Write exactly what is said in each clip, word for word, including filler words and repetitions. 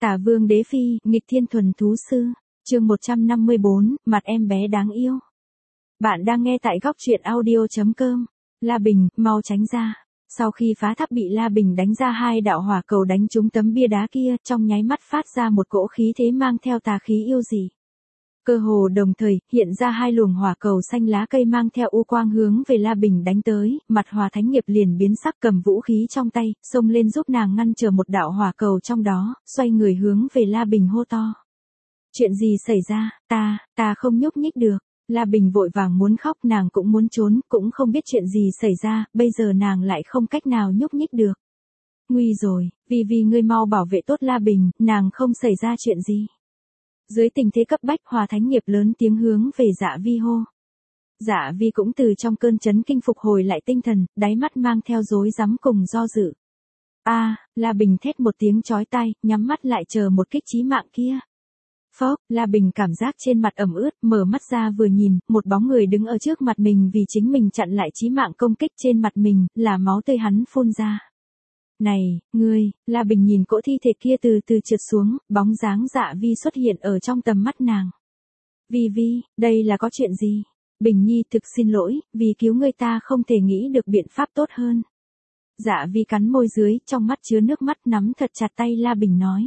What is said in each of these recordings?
Tả Vương Đế Phi, nghịch thiên thuần thú sư, chương một trăm năm mươi bốn, mặt em bé đáng yêu. Bạn đang nghe tại góc truyện audio chấm com. La Bình, mau tránh ra. Sau khi phá tháp bị La Bình đánh ra hai đạo hỏa cầu đánh trúng tấm bia đá kia, trong nháy mắt phát ra một cỗ khí thế mang theo tà khí yêu dị. Cơ hồ đồng thời, hiện ra hai luồng hỏa cầu xanh lá cây mang theo u quang hướng về La Bình đánh tới, mặt Hòa Thánh Nghiệp liền biến sắc cầm vũ khí trong tay, xông lên giúp nàng ngăn trở một đạo hỏa cầu trong đó, xoay người hướng về La Bình hô to. Chuyện gì xảy ra, ta, ta không nhúc nhích được. La Bình vội vàng muốn khóc, nàng cũng muốn trốn, cũng không biết chuyện gì xảy ra, bây giờ nàng lại không cách nào nhúc nhích được. Nguy rồi, vì vì ngươi mau bảo vệ tốt La Bình, nàng không xảy ra chuyện gì. Dưới tình thế cấp bách, Hòa Thánh Nghiệp lớn tiếng hướng về Dạ Vi hô. Dạ Vi cũng từ trong cơn chấn kinh phục hồi lại tinh thần, đáy mắt mang theo rối rắm cùng do dự. A, à, La Bình thét một tiếng chói tai, nhắm mắt lại chờ một kích chí mạng kia. Phốc, La Bình cảm giác trên mặt ẩm ướt, mở mắt ra vừa nhìn, một bóng người đứng ở trước mặt mình vì chính mình chặn lại chí mạng công kích trên mặt mình, là máu tươi hắn phun ra. Này, ngươi, La Bình nhìn cỗ thi thể kia từ từ trượt xuống, bóng dáng Dạ Vi xuất hiện ở trong tầm mắt nàng. Vi Vi, đây là có chuyện gì? Bình Nhi thực xin lỗi, vì cứu ngươi ta không thể nghĩ được biện pháp tốt hơn. Dạ Vi cắn môi dưới, trong mắt chứa nước mắt nắm thật chặt tay La Bình nói.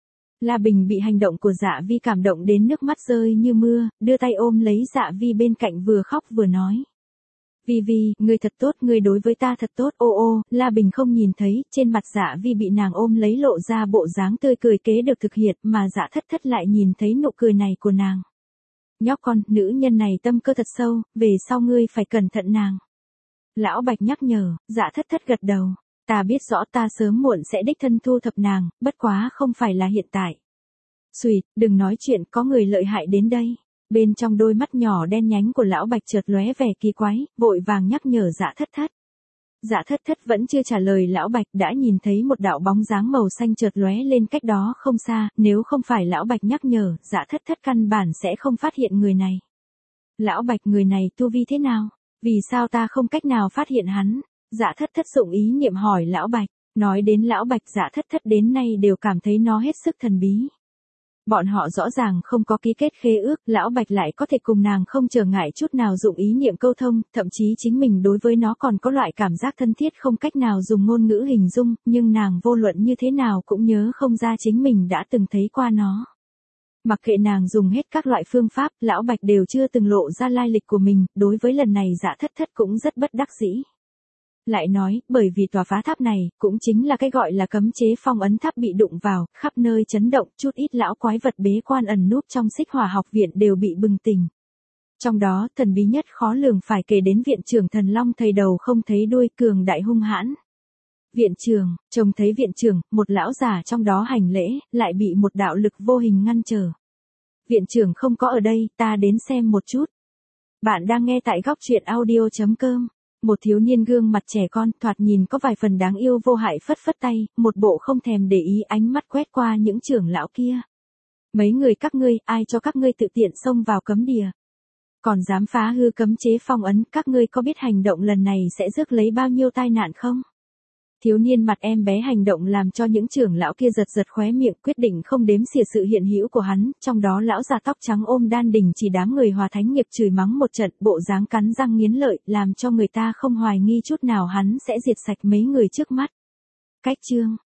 La Bình bị hành động của Dạ Vi cảm động đến nước mắt rơi như mưa, đưa tay ôm lấy Dạ Vi bên cạnh vừa khóc vừa nói. Vi Vi, ngươi thật tốt, ngươi đối với ta thật tốt, ô ô, La Bình không nhìn thấy, trên mặt Dạ Vi bị nàng ôm lấy lộ ra bộ dáng tươi cười kế được thực hiện, mà Dạ Thất Thất lại nhìn thấy nụ cười này của nàng. Nhóc con, nữ nhân này tâm cơ thật sâu, về sau ngươi phải cẩn thận nàng. Lão Bạch nhắc nhở, Dạ Thất Thất gật đầu, ta biết rõ ta sớm muộn sẽ đích thân thu thập nàng, bất quá không phải là hiện tại. Xùyt, đừng nói chuyện, có người lợi hại đến đây. Bên trong đôi mắt nhỏ đen nhánh của Lão Bạch chợt lóe vẻ kỳ quái, vội vàng nhắc nhở Dạ Thất Thất. Dạ Thất Thất vẫn chưa trả lời Lão Bạch đã nhìn thấy một đạo bóng dáng màu xanh chợt lóe lên cách đó không xa, nếu không phải Lão Bạch nhắc nhở, Dạ Thất Thất căn bản sẽ không phát hiện người này. Lão Bạch, người này tu vi thế nào? Vì sao ta không cách nào phát hiện hắn? Dạ Thất Thất dụng ý niệm hỏi Lão Bạch, nói đến Lão Bạch Dạ Thất Thất đến nay đều cảm thấy nó hết sức thần bí. Bọn họ rõ ràng không có ký kết khế ước, Lão Bạch lại có thể cùng nàng không trở ngại chút nào dụng ý niệm câu thông, thậm chí chính mình đối với nó còn có loại cảm giác thân thiết không cách nào dùng ngôn ngữ hình dung, nhưng nàng vô luận như thế nào cũng nhớ không ra chính mình đã từng thấy qua nó. Mặc kệ nàng dùng hết các loại phương pháp, Lão Bạch đều chưa từng lộ ra lai lịch của mình, đối với lần này Dạ Thất Thất cũng rất bất đắc dĩ. Lại nói, bởi vì tòa phá tháp này, cũng chính là cái gọi là cấm chế phong ấn tháp bị đụng vào, khắp nơi chấn động, chút ít lão quái vật bế quan ẩn núp trong Xích Hỏa học viện đều bị bừng tỉnh. Trong đó, thần bí nhất khó lường phải kể đến viện trưởng Thần Long thầy đầu không thấy đuôi cường đại hung hãn. Viện trưởng, trông thấy viện trưởng, một lão già trong đó hành lễ, lại bị một đạo lực vô hình ngăn trở. Viện trưởng không có ở đây, ta đến xem một chút. Bạn đang nghe tại góc truyện audio chấm com. Một thiếu niên gương mặt trẻ con, thoạt nhìn có vài phần đáng yêu vô hại phất phất tay, một bộ không thèm để ý ánh mắt quét qua những trưởng lão kia. Mấy người các ngươi, ai cho các ngươi tự tiện xông vào cấm địa? Còn dám phá hư cấm chế phong ấn, các ngươi có biết hành động lần này sẽ rước lấy bao nhiêu tai nạn không? Thiếu niên mặt em bé hành động làm cho những trưởng lão kia giật giật khóe miệng, quyết định không đếm xỉa sự hiện hữu của hắn, trong đó lão già tóc trắng ôm đan đình chỉ đám người Hòa Thánh Nghiệp chửi mắng một trận, bộ dáng cắn răng nghiến lợi, làm cho người ta không hoài nghi chút nào hắn sẽ diệt sạch mấy người trước mắt. Cách chương,